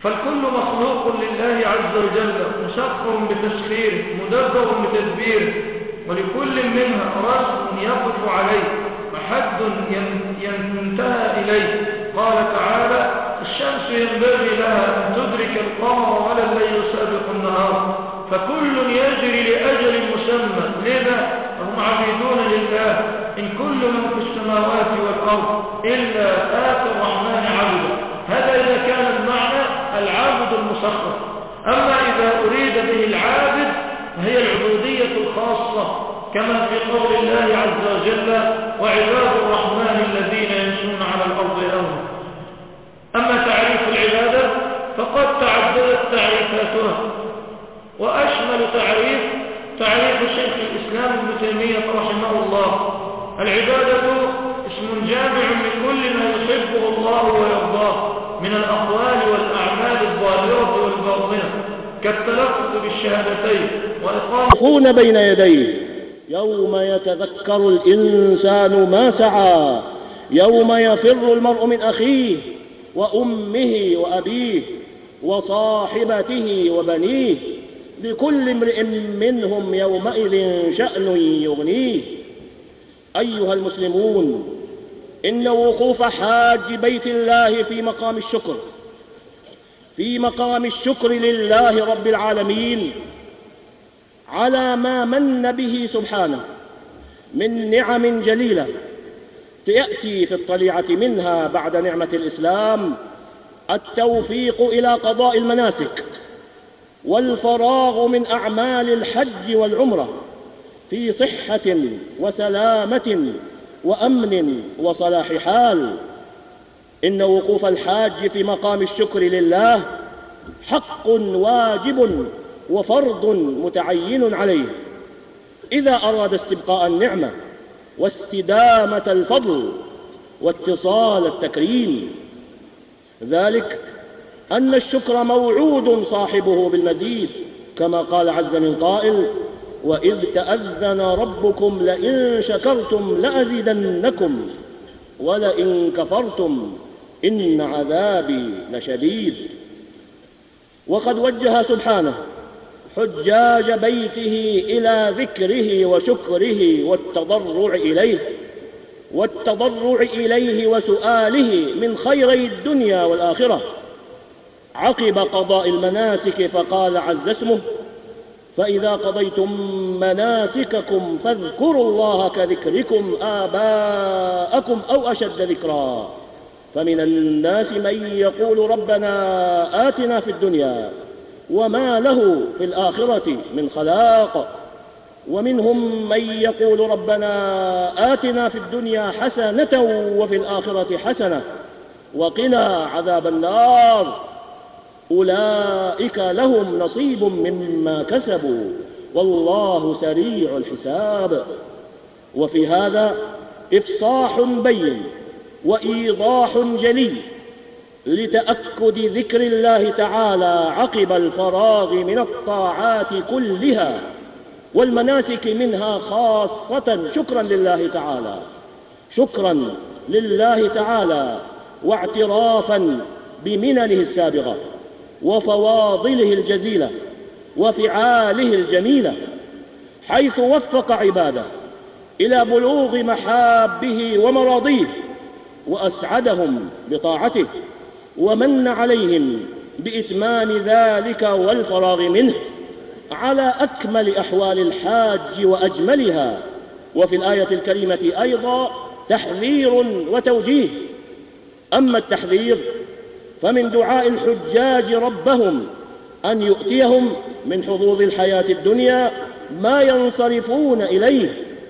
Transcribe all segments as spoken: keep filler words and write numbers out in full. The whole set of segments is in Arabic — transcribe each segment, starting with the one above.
فالكل مخلوق لله عز وجل، مسخر بتسخيره، مدبر بتدبيره، ولكل منها رسم يقف عليه وحد ينتهى إليه. قال تعالى: الشمس ينبغي لها أن تدرك القمر ولا الليل سابق النهار، فكل يجري لأجل مسمى، لذا هم عبيدون لله. إن كل من في السماوات والأرض إلا آتي الرحمن عبدا. هذا إذا كان المعنى العابد المسخر. أما إذا أريد به العابد فهي العبودية الخاصة، كما في قول الله عز وجل: وعباد الرحمن الذين يمشون على الأرض هونا. أما تعريف العبادة فقد تعددت تعريفاتها، وأشمل تعريف تعريف شيخ الإسلام ابن تيمية رحمه الله: العبادة اسم جامع لكل ما يحبه الله ويرضاه من الأقوال والأعمال الظاهرة والباطنة، كالتلفظ بالشهادتين وإقامة بين يديه يوم يتذكر الإنسان ما سعى، يوم يفر المرء من أخيه وأمه وأبيه وصاحبته وبنيه، لكل امرئ منهم يومئذ شأن يغنيه. أيها المسلمون، إن وقوف حاج بيت الله في مقام الشكر في مقام الشكر لله رب العالمين على ما من به سبحانه من نعم جليلة تأتي في الطليعة منها بعد نعمة الإسلام التوفيق إلى قضاء المناسك والفراغ من أعمال الحج والعمرة في صحة وسلامة وأمن وصلاح حال. إن وقوف الحاج في مقام الشكر لله حق واجب وفرض متعين عليه إذا أراد استبقاء النعمة واستدامة الفضل واتصال التكريم. ذلك أن الشكر موعود صاحبه بالمزيد، كما قال عز من قائل: وإذ تأذن ربكم لئن شكرتم لأزيدنكم ولئن كفرتم إن عذابي لشديد. وقد وجه سبحانه حجاج بيته إلى ذكره وشكره والتضرع إليه والتضرع إليه وسؤاله من خيري الدنيا والآخرة عقب قضاء المناسك، فقال عز اسمه: فإذا قضيتم مناسككم فاذكروا الله كذكركم آباءكم أو أشد ذكرا، فمن الناس من يقول ربنا آتنا في الدنيا وما له في الآخرة من خلاق، ومنهم من يقول ربنا آتنا في الدنيا حسنة وفي الآخرة حسنة وقنا عذاب النار، أولئك لهم نصيب مما كسبوا والله سريع الحساب. وفي هذا إفصاح بين وإيضاح جلي لتأكد ذكر الله تعالى عقب الفراغ من الطاعات كلها والمناسك منها خاصة، شكرا لله تعالى شكرا لله تعالى واعترافا بمننه السابغة وفواضله الجزيلة وفعاله الجميلة، حيث وفق عباده إلى بلوغ محابه ومراضيه وأسعدهم بطاعته، ومن عليهم بإتمام ذلك والفراغ منه على أكمل أحوال الحاج وأجملها. وفي الآية الكريمة أيضا تحذير وتوجيه. أما التحذير فمن دعاء الحجاج ربهم أن يؤتيهم من حظوظ الحياة الدنيا ما ينصرفون إليه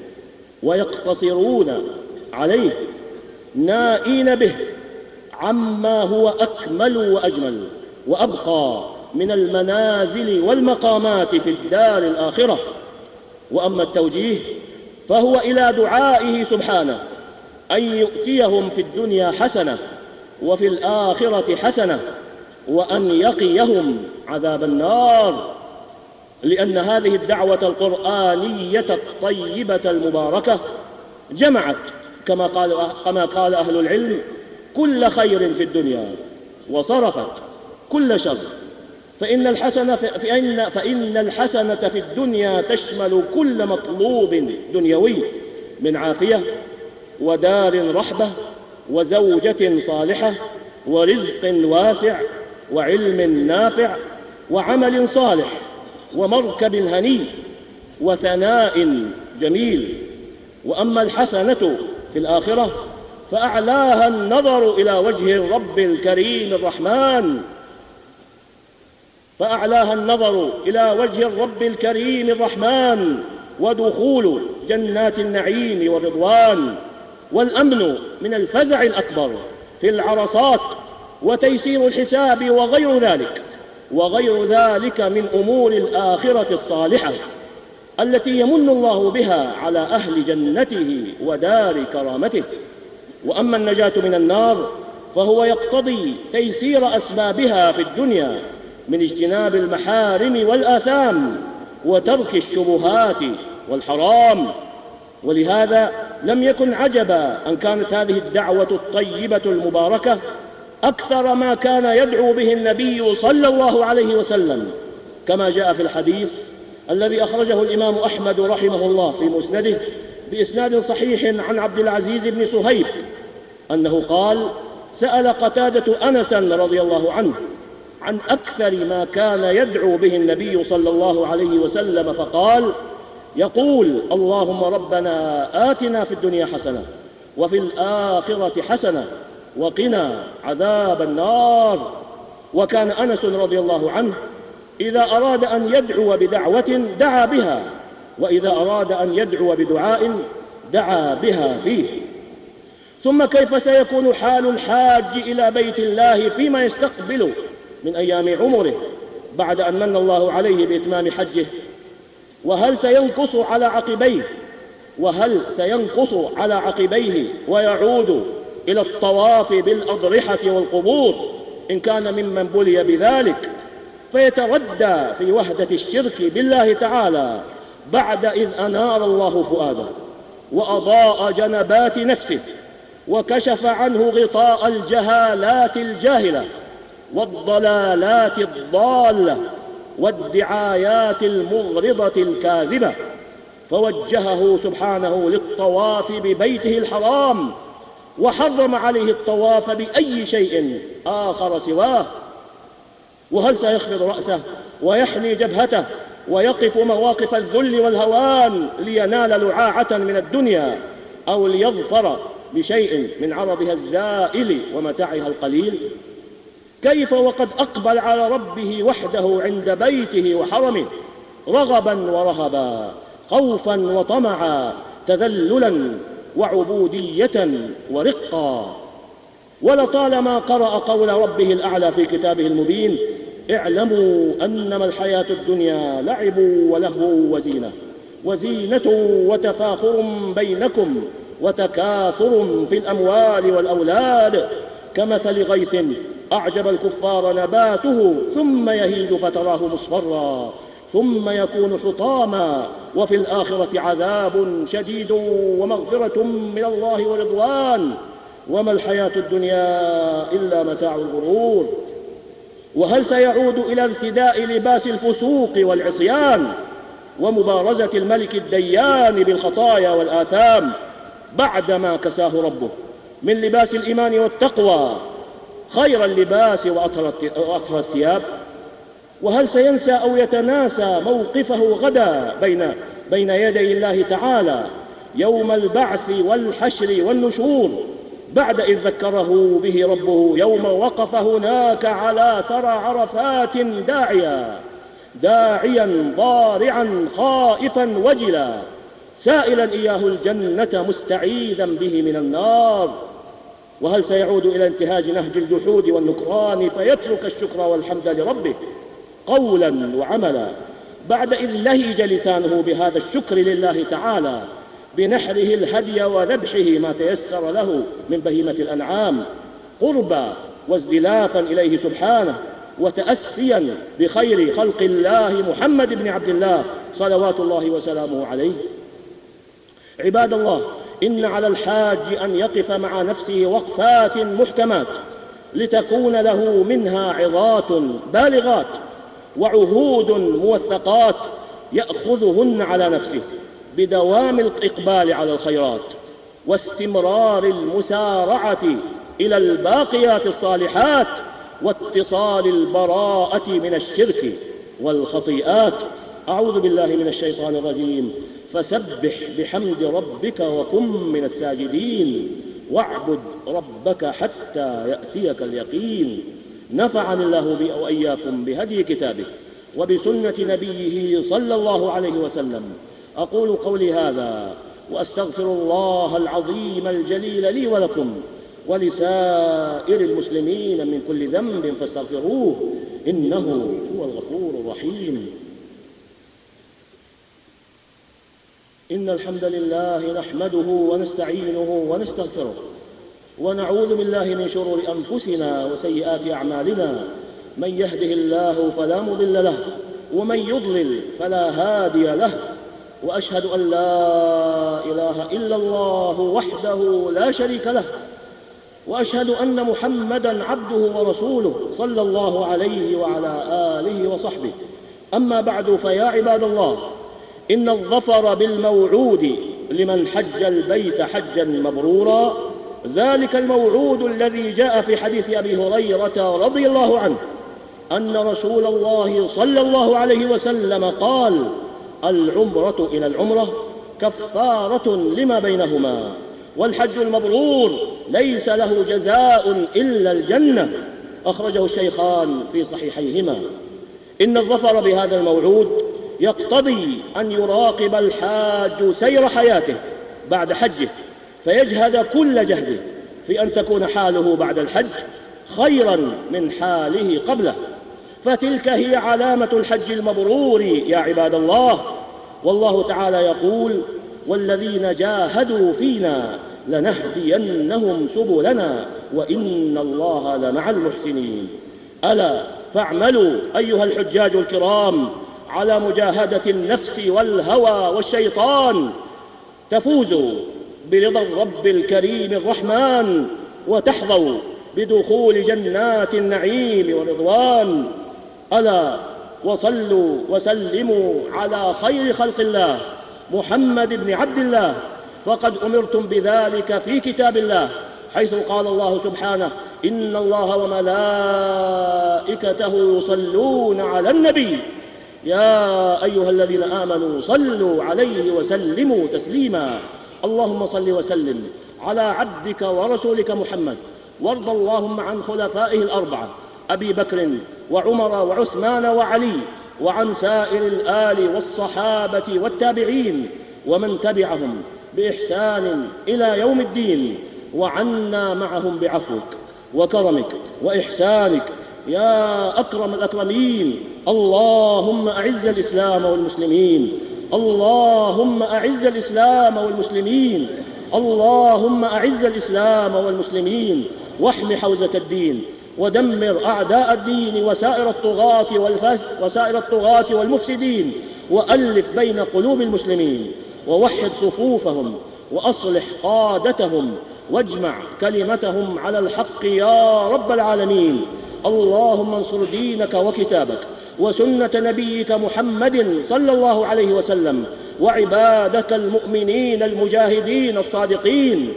ويقتصرون عليه، نائين به عما هو أكمل وأجمل وأبقى من المنازل والمقامات في الدار الآخرة. وأما التوجيه فهو إلى دعائه سبحانه أن يؤتيهم في الدنيا حسنة وفي الآخرة حسنة وأن يقيهم عذاب النار، لأن هذه الدعوة القرآنية الطيبة المباركة جمعت كما قال, كما قال أهل العلم كل خير في الدنيا، وصرفت كل شر، فإن الحسنة فإن فإن الحسنة في الدنيا تشمل كل مطلوب دنيوي من عافية ودار رحبة وزوجة صالحة ورزق واسع وعلم نافع وعمل صالح ومركب هني وثناء جميل. وأما الحسنة في الآخرة فأعلاها النظر إلى وجه الرب الكريم الرحمن فأعلاها النظر إلى وجه الرب الكريم الرحمن ودخول جنات النعيم والرضوان والأمن من الفزع الأكبر في العرصات وتيسير الحساب وغير ذلك وغير ذلك من أمور الآخرة الصالحة التي يمن الله بها على أهل جنته ودار كرامته. وأما النجاة من النار فهو يقتضي تيسير أسبابها في الدنيا من اجتناب المحارم والآثام وترك الشبهات والحرام. ولهذا لم يكن عجبا أن كانت هذه الدعوة الطيبة المباركة أكثر ما كان يدعو به النبي صلى الله عليه وسلم، كما جاء في الحديث الذي أخرجه الإمام أحمد رحمه الله في مسنده بإسناد صحيح عن عبد العزيز بن صهيب أنه قال: سأل قتادة أنسا رضي الله عنه عن أكثر ما كان يدعو به النبي صلى الله عليه وسلم فقال: يقول: اللهم ربنا آتنا في الدنيا حسنة وفي الآخرة حسنة وقنا عذاب النار. وكان أنس رضي الله عنه إذا أراد أن يدعو بدعوة دعا بها، وإذا أراد أن يدعو بدعاء دعا بها فيه. ثم كيف سيكون حال الحاج إلى بيت الله فيما يستقبل من أيام عمره بعد أن من الله عليه بإتمام حجه؟ وهل سينقص على عقبيه وهل سينقص على عقبيه ويعود إلى الطواف بالأضرحة والقبور إن كان ممن بلي بذلك، فيتردى في وحدة الشرك بالله تعالى بعد إذ أنار الله فؤاده وأضاء جنبات نفسه وكشف عنه غطاء الجهالات الجاهلة والضلالات الضالة والدعايات المغرضة الكاذبة، فوجهه سبحانه للطواف ببيته الحرام وحرم عليه الطواف بأي شيء آخر سواه. وهل سيخفض رأسه ويحني جبهته ويقف مواقف الذل والهوان لينال لعاعة من الدنيا أو ليظفر بشيء من عرضها الزائل ومتاعها القليل؟ كيف وقد أقبل على ربه وحده عند بيته وحرمه رغبا ورهبا، خوفا وطمعا، تذللا وعبودية ورقا. ولطالما قرأ قول ربه الأعلى في كتابه المبين: اعلموا أنما الحياة الدنيا لعب ولهو وزينة وزينة وتفاخر بينكم وتكاثر في الأموال والأولاد كمثل غيث أعجب الكفار نباته ثم يهيج فتراه مصفرا ثم يكون حطاما وفي الآخرة عذاب شديد ومغفرة من الله ورضوان وما الحياة الدنيا إلا متاع الغرور. وهل سيعود إلى ارتداء لباس الفسوق والعصيان ومبارزة الملك الديان بالخطايا والآثام بعدما كساه ربه من لباس الإيمان والتقوى خير اللباس وأطهر الثياب؟ وهل سينسى أو يتناسى موقفه غدا بين بين يدي الله تعالى يوم البعث والحشر والنشور بعد إذ ذكره به ربه يوم وقف هناك على ثرى عرفات داعيا داعيا ضارعا خائفا وجلا سائلا إياه الجنة مستعيذا به من النار؟ وهل سيعود إلى انتهاج نهج الجحود والنكران فيترك الشكر والحمد لربه قولا وعملا بعد إذ لهج لسانه بهذا الشكر لله تعالى بنحره الهدي وذبحه ما تيسر له من بهيمة الأنعام قربا وازدلافا إليه سبحانه وتأسيا بخير خلق الله محمد بن عبد الله صلوات الله وسلامه عليه؟ عباد الله، إن على الحاج أن يقف مع نفسه وقفات محكمات لتكون له منها عظات بالغات وعهود موثقات يأخذهن على نفسه بدوام الإقبال على الخيرات واستمرار المسارعة إلى الباقيات الصالحات واتصال البراءة من الشرك والخطيئات. أعوذ بالله من الشيطان الرجيم. فسبح بحمد ربك وكن من الساجدين واعبد ربك حتى يأتيك اليقين. نفعني الله بي وإياكم بهدي كتابه وبسنة نبيه صلى الله عليه وسلم. أقول قولي هذا وأستغفر الله العظيم الجليل لي ولكم ولسائر المسلمين من كل ذنب فاستغفروه إنه هو الغفور الرحيم. إن الحمد لله نحمده ونستعينه ونستغفره ونعوذ بالله من شرور أنفسنا وسيئات أعمالنا. من يهده الله فلا مضل له ومن يضلل فلا هادي له. وأشهد أن لا إله إلا الله وحده لا شريك له وأشهد أن محمدًا عبده ورسوله صلى الله عليه وعلى آله وصحبه. أما بعد، فيا عباد الله، إن الظفر بالموعود لمن حج البيت حجا مبرورا ذلك الموعود الذي جاء في حديث أبي هريرة رضي الله عنه أن رسول الله صلى الله عليه وسلم قال: العمرة إلى العمرة كفارة لما بينهما، والحج المبرور ليس له جزاء إلا الجنة. أخرجه الشيخان في صحيحيهما. إن الظفر بهذا الموعود يقتضي أن يراقب الحاج سير حياته بعد حجه، فيجهد كل جهده في أن تكون حاله بعد الحج خيرا من حاله قبله، فتلك هي علامة الحج المبرور يا عباد الله. والله تعالى يقول: والذين جاهدوا فينا لنهدينهم سبلنا وإن الله لمع المحسنين. ألا فاعملوا أيها الحجاج الكرام على مجاهدة النفس والهوى والشيطان تفوزوا برضا الرب الكريم الرحمن وتحظوا بدخول جنات النعيم والرضوان. ألا وصلوا وسلموا على خير خلق الله محمد بن عبد الله، فقد أمرتم بذلك في كتاب الله، حيث قال الله سبحانه: إن الله وملائكته يصلون على النبي يا أيها الذين آمنوا صلوا عليه وسلموا تسليما. اللهم صل وسلم على عبدك ورسولك محمد، وارض اللهم عن خلفائه الأربعة أبي بكر وعمر وعثمان وعلي، وعن سائر الآل والصحابة والتابعين ومن تبعهم بإحسان إلى يوم الدين، وعنا معهم بعفوك وكرمك وإحسانك يا أكرم الأكرمين. اللهم أعز الإسلام والمسلمين، اللهم أعز الإسلام والمسلمين، اللهم أعز الإسلام والمسلمين، واحم حوزة الدين، ودمر أعداء الدين وسائر الطغاة والفس وسائر الطغاة والمفسدين، وألف بين قلوب المسلمين، ووحد صفوفهم، وأصلح قادتهم، واجمع كلمتهم على الحق يا رب العالمين. اللهم انصر دينك وكتابك وسنة نبيك محمد صلى الله عليه وسلم، وعبادك المؤمنين المجاهدين الصادقين.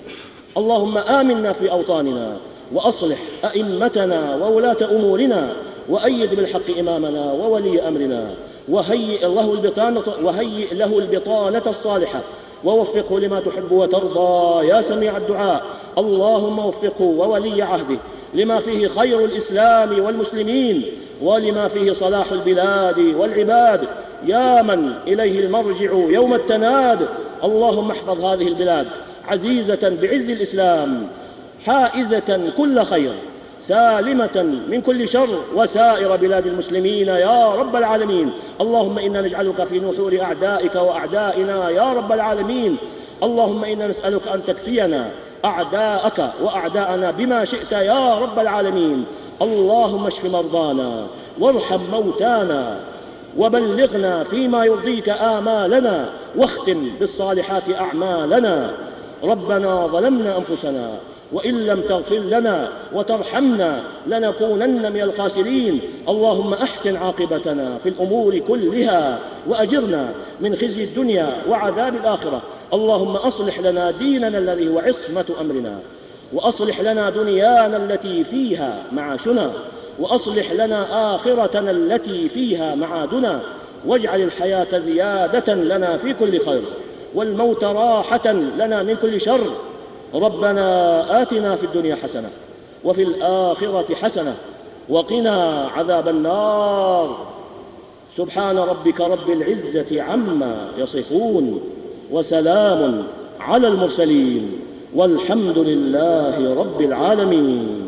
اللهم آمنا في أوطاننا، وأصلح أئمتنا وولاة أمورنا، وأيد بالحق إمامنا وولي أمرنا، وهيئ له البطانة, وهيئ له البطانة الصالحة، ووفقه لما تحب وترضى يا سميع الدعاء. اللهم وفقه وولي عهده لما فيه خير الإسلام والمسلمين، ولما فيه صلاح البلاد والعباد، يا من إليه المرجع يوم التناد. اللهم احفظ هذه البلاد عزيزة بعز الإسلام، حائزة كل خير، سالمة من كل شر، وسائر بلاد المسلمين يا رب العالمين. اللهم إنا نجعلك في نحور أعدائك وأعدائنا يا رب العالمين. اللهم إنا نسألك أن تكفينا أعداءك وأعداءنا بما شئت يا رب العالمين. اللهم اشف مرضانا وارحم موتانا، وبلغنا فيما يرضيك آمالنا، واختم بالصالحات أعمالنا. ربنا ظلمنا أنفسنا وإن لم تغفر لنا وترحمنا لنكونن من الخاسرين. اللهم أحسن عاقبتنا في الأمور كلها وأجرنا من خزي الدنيا وعذاب الآخرة. اللهم أصلح لنا ديننا الذي هو عصمة أمرنا، وأصلح لنا دنيانا التي فيها معاشنا، وأصلح لنا آخرتنا التي فيها معادنا، واجعل الحياة زيادة لنا في كل خير، والموت راحة لنا من كل شر. ربنا آتنا في الدنيا حسنة وفي الآخرة حسنة وقنا عذاب النار. سبحان ربك رب العزة عما يصفون، وسلام على المرسلين، والحمد لله رب العالمين.